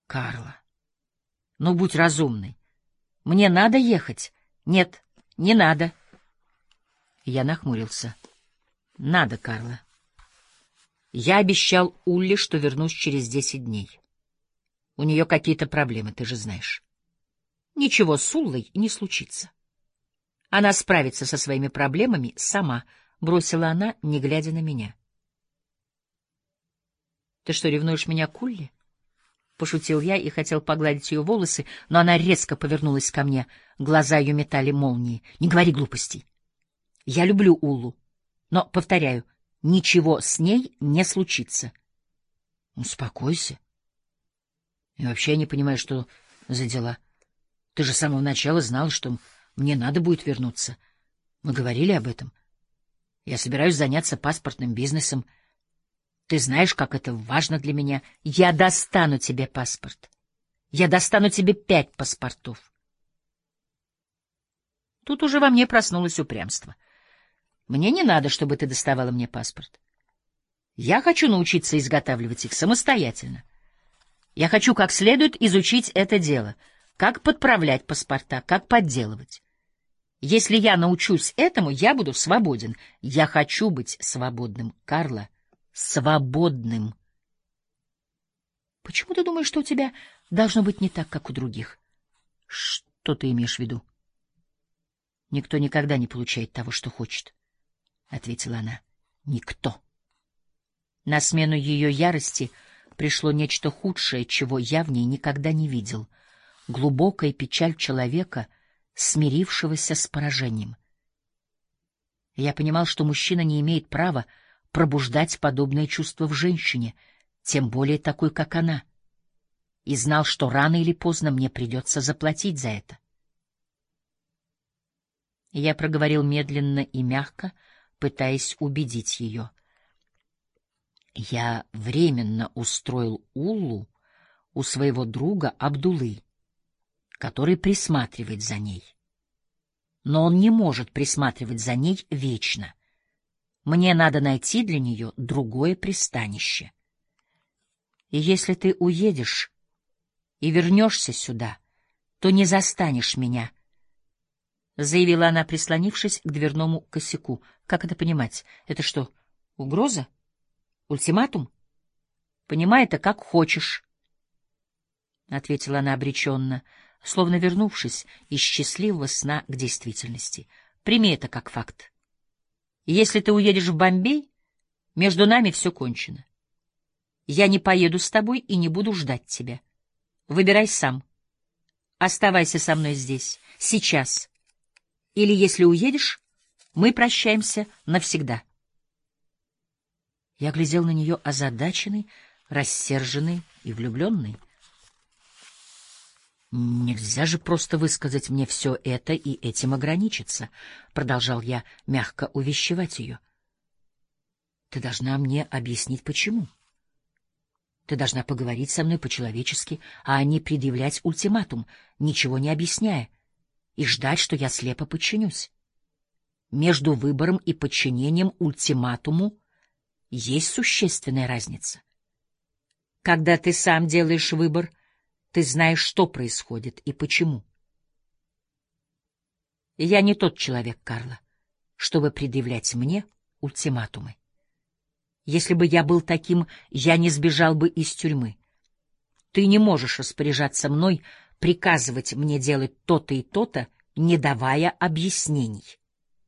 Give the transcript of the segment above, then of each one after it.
Карла, ну будь разумной. Мне надо ехать. Нет, не надо. Я нахмурился. Надо, Карла. Я обещал Улле, что вернусь через 10 дней. У нее какие-то проблемы, ты же знаешь. Ничего с Уллой не случится. Она справится со своими проблемами сама, — бросила она, не глядя на меня. — Ты что, ревнуешь меня к Улле? — пошутил я и хотел погладить ее волосы, но она резко повернулась ко мне. Глаза ее метали молнии. — Не говори глупостей. Я люблю Уллу, но, повторяю, ничего с ней не случится. — Успокойся. И вообще я не понимаю, что за дела. Ты же с самого начала знал, что мне надо будет вернуться. Мы говорили об этом. Я собираюсь заняться паспортным бизнесом. Ты знаешь, как это важно для меня. Я достану тебе паспорт. Я достану тебе 5 паспортов. Тут уже во мне проснулось упрямство. Мне не надо, чтобы ты доставала мне паспорт. Я хочу научиться изготавливать их самостоятельно. Я хочу как следует изучить это дело, как подправлять паспорта, как подделывать. Если я научусь этому, я буду свободен. Я хочу быть свободным, Карла. Свободным. Почему ты думаешь, что у тебя должно быть не так, как у других? Что ты имеешь в виду? Никто никогда не получает того, что хочет, — ответила она. Никто. На смену ее ярости пришло нечто худшее, чего я в ней никогда не видел. Глубокая печаль человека, смирившегося с поражением. Я понимал, что мужчина не имеет права пробуждать подобное чувство в женщине, тем более такой, как она, и знал, что рано или поздно мне придется заплатить за это. Я проговорил медленно и мягко, пытаясь убедить ее. Я временно устроил Уллу у своего друга Абдуллы, который присматривает за ней. Но он не может присматривать за ней вечно. Мне надо найти для нее другое пристанище. И если ты уедешь и вернешься сюда, то не застанешь меня, — заявила она, прислонившись к дверному косяку. Как это понимать? Это что, угроза? Ультиматум? Понимай это как хочешь, — ответила она обреченно, словно вернувшись из счастливого сна к действительности. Прими это как факт. Если ты уедешь в Бомбей, между нами все кончено. Я не поеду с тобой и не буду ждать тебя. Выбирай сам. Оставайся со мной здесь, сейчас. Или, если уедешь, мы прощаемся навсегда. Я глядел на нее озадаченный, рассерженный и влюбленный. «Нельзя же просто высказать мне все это и этим ограничиться», — продолжал я мягко увещевать ее. «Ты должна мне объяснить, почему. Ты должна поговорить со мной по-человечески, а не предъявлять ультиматум, ничего не объясняя, и ждать, что я слепо подчинюсь. Между выбором и подчинением ультиматуму есть существенная разница. Когда ты сам делаешь выбор, ты знаешь, что происходит и почему. Я не тот человек, Карла, чтобы предъявлять мне ультиматумы. Если бы я был таким, я не сбежал бы из тюрьмы. Ты не можешь распоряжаться мной, приказывать мне делать то-то и то-то, не давая объяснений.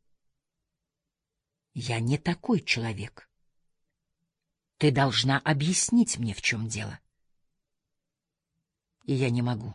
Я не такой человек. Ты должна объяснить мне, в чем дело. И я не могу.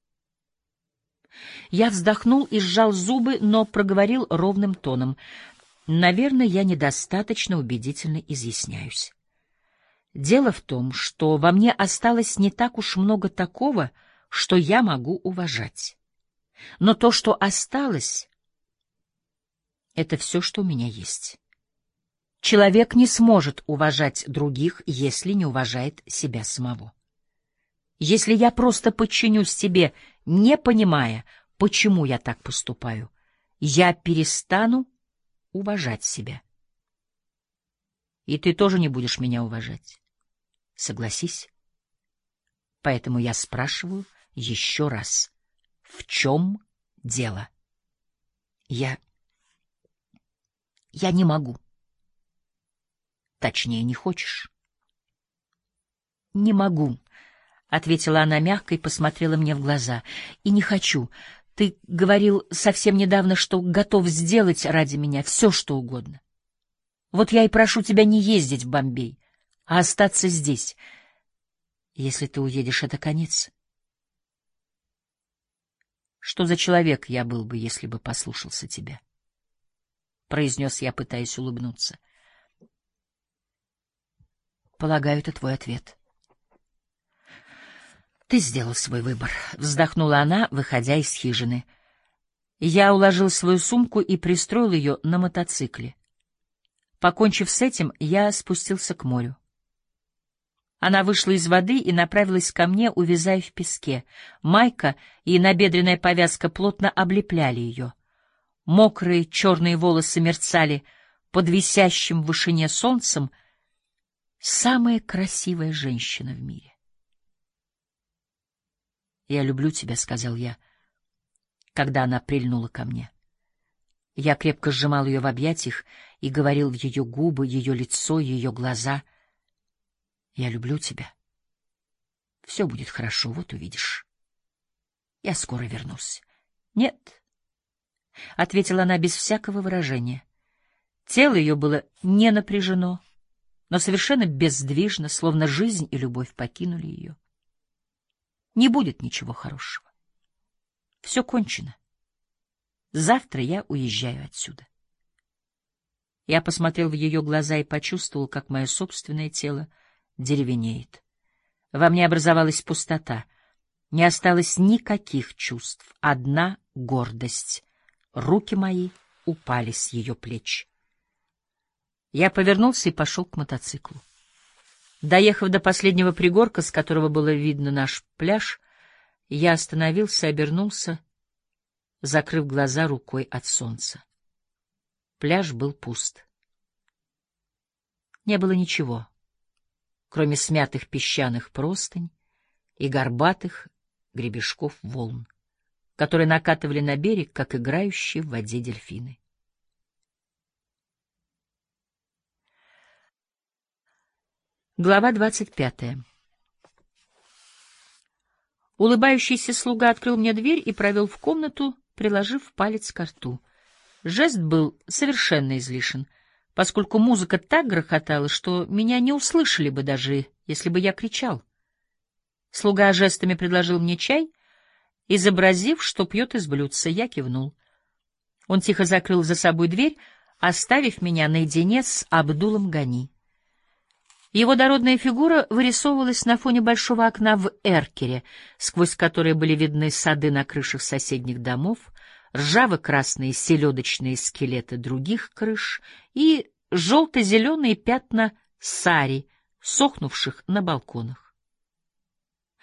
Я вздохнул и сжал зубы, но проговорил ровным тоном. Наверное, я недостаточно убедительно изъясняюсь. Дело в том, что во мне осталось не так уж много такого, что я могу уважать. Но то, что осталось, это все, что у меня есть. Человек не сможет уважать других, если не уважает себя самого. Если я просто подчинюсь тебе, не понимая, почему я так поступаю, я перестану уважать себя. И ты тоже не будешь меня уважать. Согласись. Поэтому я спрашиваю еще раз. В чем дело? Я не могу. Точнее, не хочешь. Не могу, — ответила она мягко и посмотрела мне в глаза. И не хочу. Ты говорил совсем недавно, что готов сделать ради меня все, что угодно. Вот я и прошу тебя не ездить в Бомбей, а остаться здесь. Если ты уедешь, это конец. Что за человек я был бы, если бы послушался тебя? Произнес я, пытаясь улыбнуться. Полагаю, это твой ответ. Ты сделал свой выбор, вздохнула она, выходя из хижины. Я уложил свою сумку и пристроил ее на мотоцикле. Покончив с этим, я спустился к морю. Она вышла из воды и направилась ко мне, увязая в песке. Майка и набедренная повязка плотно облепляли ее. Мокрые черные волосы мерцали под висящим в вышине солнцем. Самая красивая женщина в мире. «Я люблю тебя», — сказал я, когда она прильнула ко мне. Я крепко сжимал ее в объятиях и говорил в ее губы, ее лицо, ее глаза. «Я люблю тебя. Все будет хорошо, вот увидишь. Я скоро вернусь». «Нет», — ответила она без всякого выражения. Тело ее было не напряжено, но совершенно бездвижно, словно жизнь и любовь покинули ее. Не будет ничего хорошего. Все кончено. Завтра я уезжаю отсюда. Я посмотрел в ее глаза и почувствовал, как мое собственное тело деревенеет. Во мне образовалась пустота. Не осталось никаких чувств. Одна гордость. Руки мои упали с ее плеч. Я повернулся и пошел к мотоциклу. Доехав до последнего пригорка, с которого было видно наш пляж, я остановился, обернулся, закрыв глаза рукой от солнца. Пляж был пуст. Не было ничего, кроме смятых песчаных простынь и горбатых гребешков волн, которые накатывали на берег, как играющие в воде дельфины. Глава 25. Улыбающийся слуга открыл мне дверь и провел в комнату, приложив палец к рту. Жест был совершенно излишен, поскольку музыка так грохотала, что меня не услышали бы, даже если бы я кричал. Слуга жестами предложил мне чай, изобразив, что пьет из блюдца. Я кивнул. Он тихо закрыл за собой дверь, оставив меня наедине с Абдулом Гани. Его дородная фигура вырисовывалась на фоне большого окна в эркере, сквозь которое были видны сады на крышах соседних домов, ржаво-красные селедочные скелеты других крыш и желто-зеленые пятна сари, сохнувших на балконах.